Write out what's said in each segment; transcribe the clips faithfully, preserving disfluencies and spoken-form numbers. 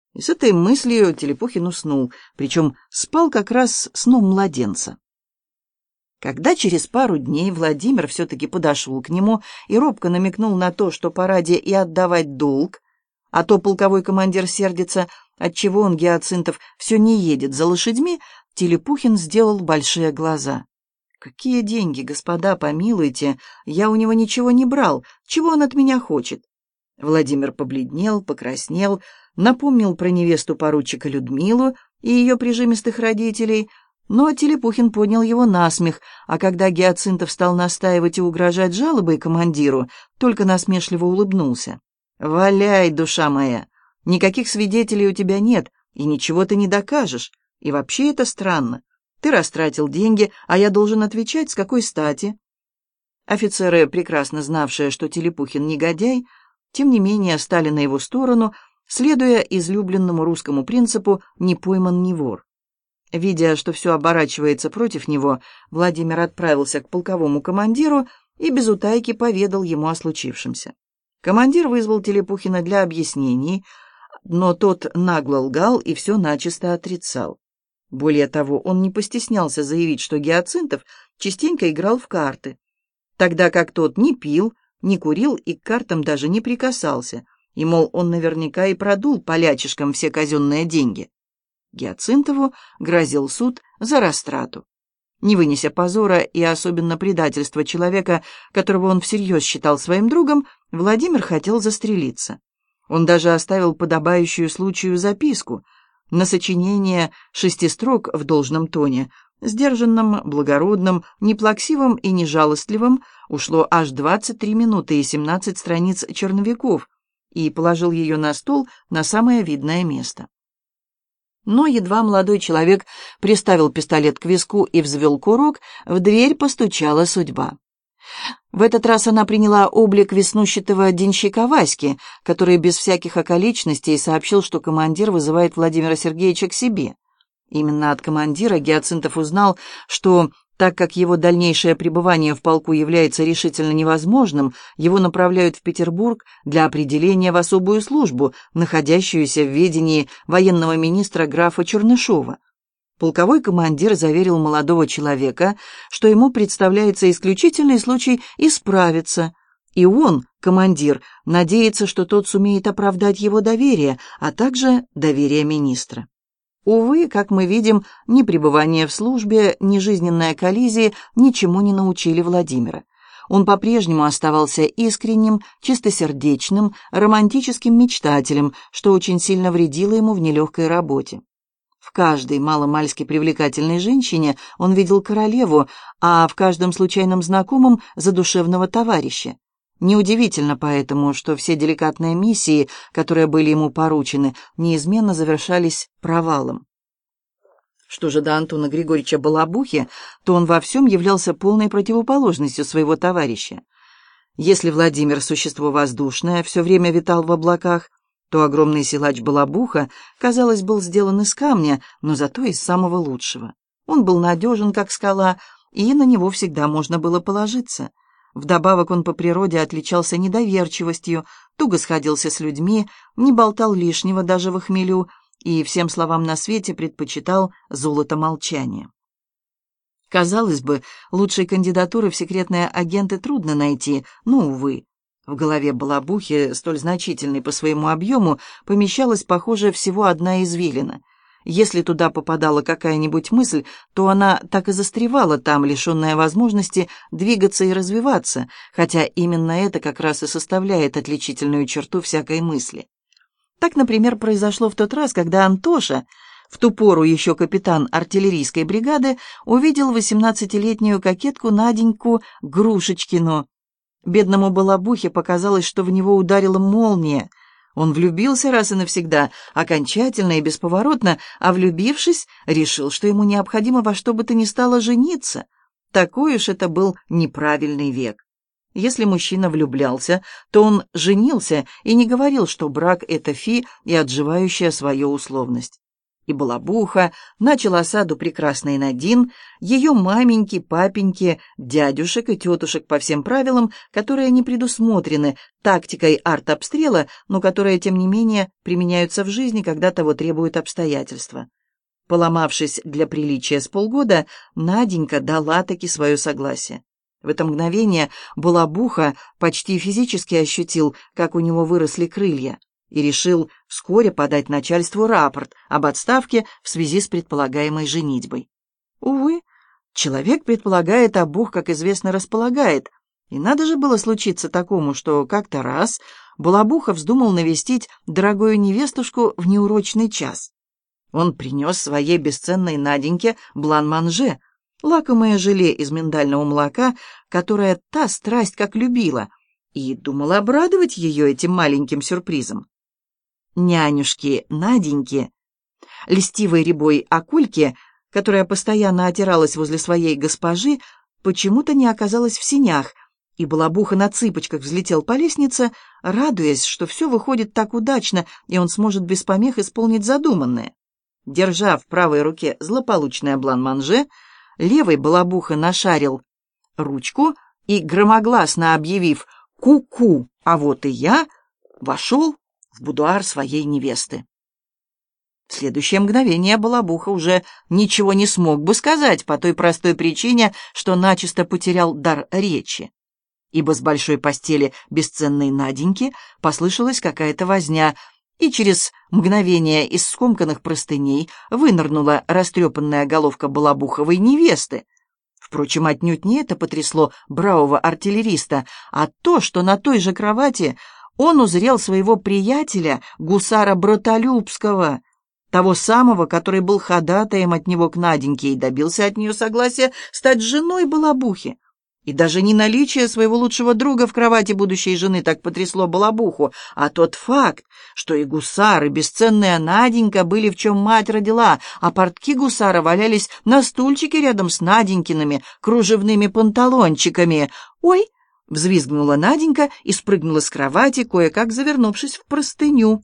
И с этой мыслью Телепухин уснул, причем спал как раз сном младенца. Когда через пару дней Владимир все-таки подошел к нему и робко намекнул на то, что пора де и отдавать долг, а то полковой командир сердится, отчего он, Гиацинтов, все не едет за лошадьми, Телепухин сделал большие глаза. «Какие деньги, господа, помилуйте, я у него ничего не брал, чего он от меня хочет?» Владимир побледнел, покраснел, напомнил про невесту поручика Людмилу и ее прижимистых родителей, но Телепухин поднял его на смех, а когда Гиацинтов стал настаивать и угрожать жалобой командиру, только насмешливо улыбнулся. «Валяй, душа моя! Никаких свидетелей у тебя нет, и ничего ты не докажешь. И вообще это странно. Ты растратил деньги, а я должен отвечать, с какой стати?» Офицеры, прекрасно знавшие, что Телепухин негодяй, тем не менее стали на его сторону, следуя излюбленному русскому принципу «не пойман, не вор». Видя, что все оборачивается против него, Владимир отправился к полковому командиру и без утайки поведал ему о случившемся. Командир вызвал Телепухина для объяснений, но тот нагло лгал и все начисто отрицал. Более того, он не постеснялся заявить, что Гиацинтов частенько играл в карты, тогда как тот не пил, не курил и к картам даже не прикасался, и, мол, он наверняка и продул полячишкам все казенные деньги. Гиацинтову грозил суд за растрату. Не вынеся позора и особенно предательства человека, которого он всерьез считал своим другом, Владимир хотел застрелиться. Он даже оставил подобающую случаю записку. На сочинение шести строк в должном тоне, сдержанном, благородном, неплаксивом и нежалостливом, ушло аж двадцать три минуты и семнадцать страниц черновиков, и положил ее на стол на самое видное место. Но едва молодой человек приставил пистолет к виску и взвел курок, в дверь постучала судьба. В этот раз она приняла облик веснущатого денщика Васьки, который без всяких околичностей сообщил, что командир вызывает Владимира Сергеевича к себе. Именно от командира Гиацинтов узнал, что, так как его дальнейшее пребывание в полку является решительно невозможным, его направляют в Петербург для определения в особую службу, находящуюся в ведении военного министра графа Чернышова. Полковой командир заверил молодого человека, что ему представляется исключительный случай исправиться, и он, командир, надеется, что тот сумеет оправдать его доверие, а также доверие министра. Увы, как мы видим, ни пребывание в службе, ни жизненная коллизия ничему не научили Владимира. Он по-прежнему оставался искренним, чистосердечным, романтическим мечтателем, что очень сильно вредило ему в нелегкой работе. В каждой маломальски привлекательной женщине он видел королеву, а в каждом случайном знакомом — задушевного товарища. Неудивительно поэтому, что все деликатные миссии, которые были ему поручены, неизменно завершались провалом. Что же до Антона Григорьевича Балабухи, то он во всем являлся полной противоположностью своего товарища. Если Владимир — существо воздушное, все время витал в облаках, то огромный силач Балабуха, казалось, был сделан из камня, но зато из самого лучшего. Он был надежен, как скала, и на него всегда можно было положиться. Вдобавок он по природе отличался недоверчивостью, туго сходился с людьми, не болтал лишнего даже в хмелю и всем словам на свете предпочитал золото молчания. Казалось бы, лучшей кандидатуры в секретные агенты трудно найти, но, увы. В голове Балабухи, столь значительной по своему объему, помещалась, похоже, всего одна извилина. Если туда попадала какая-нибудь мысль, то она так и застревала там, лишенная возможности двигаться и развиваться, хотя именно это как раз и составляет отличительную черту всякой мысли. Так, например, произошло в тот раз, когда Антоша, в ту пору еще капитан артиллерийской бригады, увидел восемнадцатилетнюю кокетку Наденьку Грушечкину. Бедному Балабухе показалось, что в него ударила молния. Он влюбился раз и навсегда, окончательно и бесповоротно, а влюбившись, решил, что ему необходимо во что бы то ни стало жениться. Такой уж это был неправильный век. Если мужчина влюблялся, то он женился и не говорил, что брак — это фи и отживающая свою условность. И Балабуха начал осаду прекрасной Надин, ее маменьки, папеньки, дядюшек и тетушек по всем правилам, которые не предусмотрены тактикой артобстрела, но которые, тем не менее, применяются в жизни, когда того требуют обстоятельства. Поломавшись для приличия с полгода, Наденька дала-таки свое согласие. В это мгновение Балабуха почти физически ощутил, как у него выросли крылья, и решил вскоре подать начальству рапорт об отставке в связи с предполагаемой женитьбой. Увы, человек предполагает, а Бог, как известно, располагает, и надо же было случиться такому, что как-то раз Балабуха вздумал навестить дорогую невестушку в неурочный час. Он принес своей бесценной Наденьке блан-манже, лакомое желе из миндального молока, которое та страсть как любила, и думал обрадовать ее этим маленьким сюрпризом. Нянюшки Наденьки, льстивой рябой Акульки, которая постоянно отиралась возле своей госпожи, почему-то не оказалась в сенях, и Балабуха на цыпочках взлетел по лестнице, радуясь, что все выходит так удачно, и он сможет без помех исполнить задуманное. Держа в правой руке злополучное блан-манже, левой Балабуха нашарил ручку и, громогласно объявив «Ку-ку, а вот и я», вошел в будуар своей невесты. В следующее мгновение Балабуха уже ничего не смог бы сказать по той простой причине, что начисто потерял дар речи, ибо с большой постели бесценной Наденьки послышалась какая-то возня, и через мгновение из скомканных простыней вынырнула растрепанная головка Балабуховой невесты. Впрочем, отнюдь не это потрясло бравого артиллериста, а то, что на той же кровати он узрел своего приятеля, гусара Братолюбского, того самого, который был ходатаем от него к Наденьке и добился от нее согласия стать женой Балабухи. И даже не наличие своего лучшего друга в кровати будущей жены так потрясло Балабуху, а тот факт, что и гусар, и бесценная Наденька были в чем мать родила, а портки гусара валялись на стульчике рядом с Наденькиными кружевными панталончиками. «Ой!» — взвизгнула Наденька и спрыгнула с кровати, кое-как завернувшись в простыню.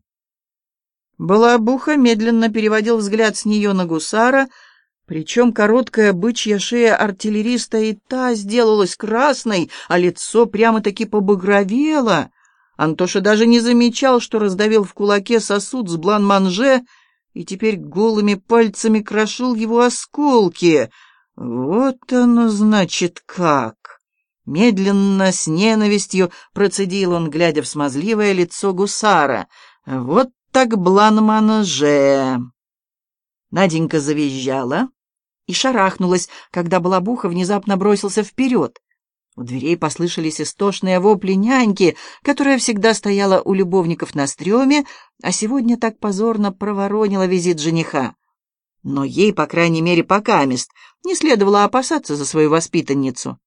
Балабуха медленно переводил взгляд с нее на гусара, причем короткая бычья шея артиллериста и та сделалась красной, а лицо прямо-таки побагровело. Антоша даже не замечал, что раздавил в кулаке сосуд с блан-манже и теперь голыми пальцами крошил его осколки. Вот оно, значит, как! Медленно, с ненавистью процедил он, глядя в смазливое лицо гусара. Вот так блан-манже! Наденька завизжала и шарахнулась, когда Балабуха внезапно бросился вперед. У дверей послышались истошные вопли няньки, которая всегда стояла у любовников на стреме, а сегодня так позорно проворонила визит жениха. Но ей, по крайней мере, покамест, не следовало опасаться за свою воспитанницу.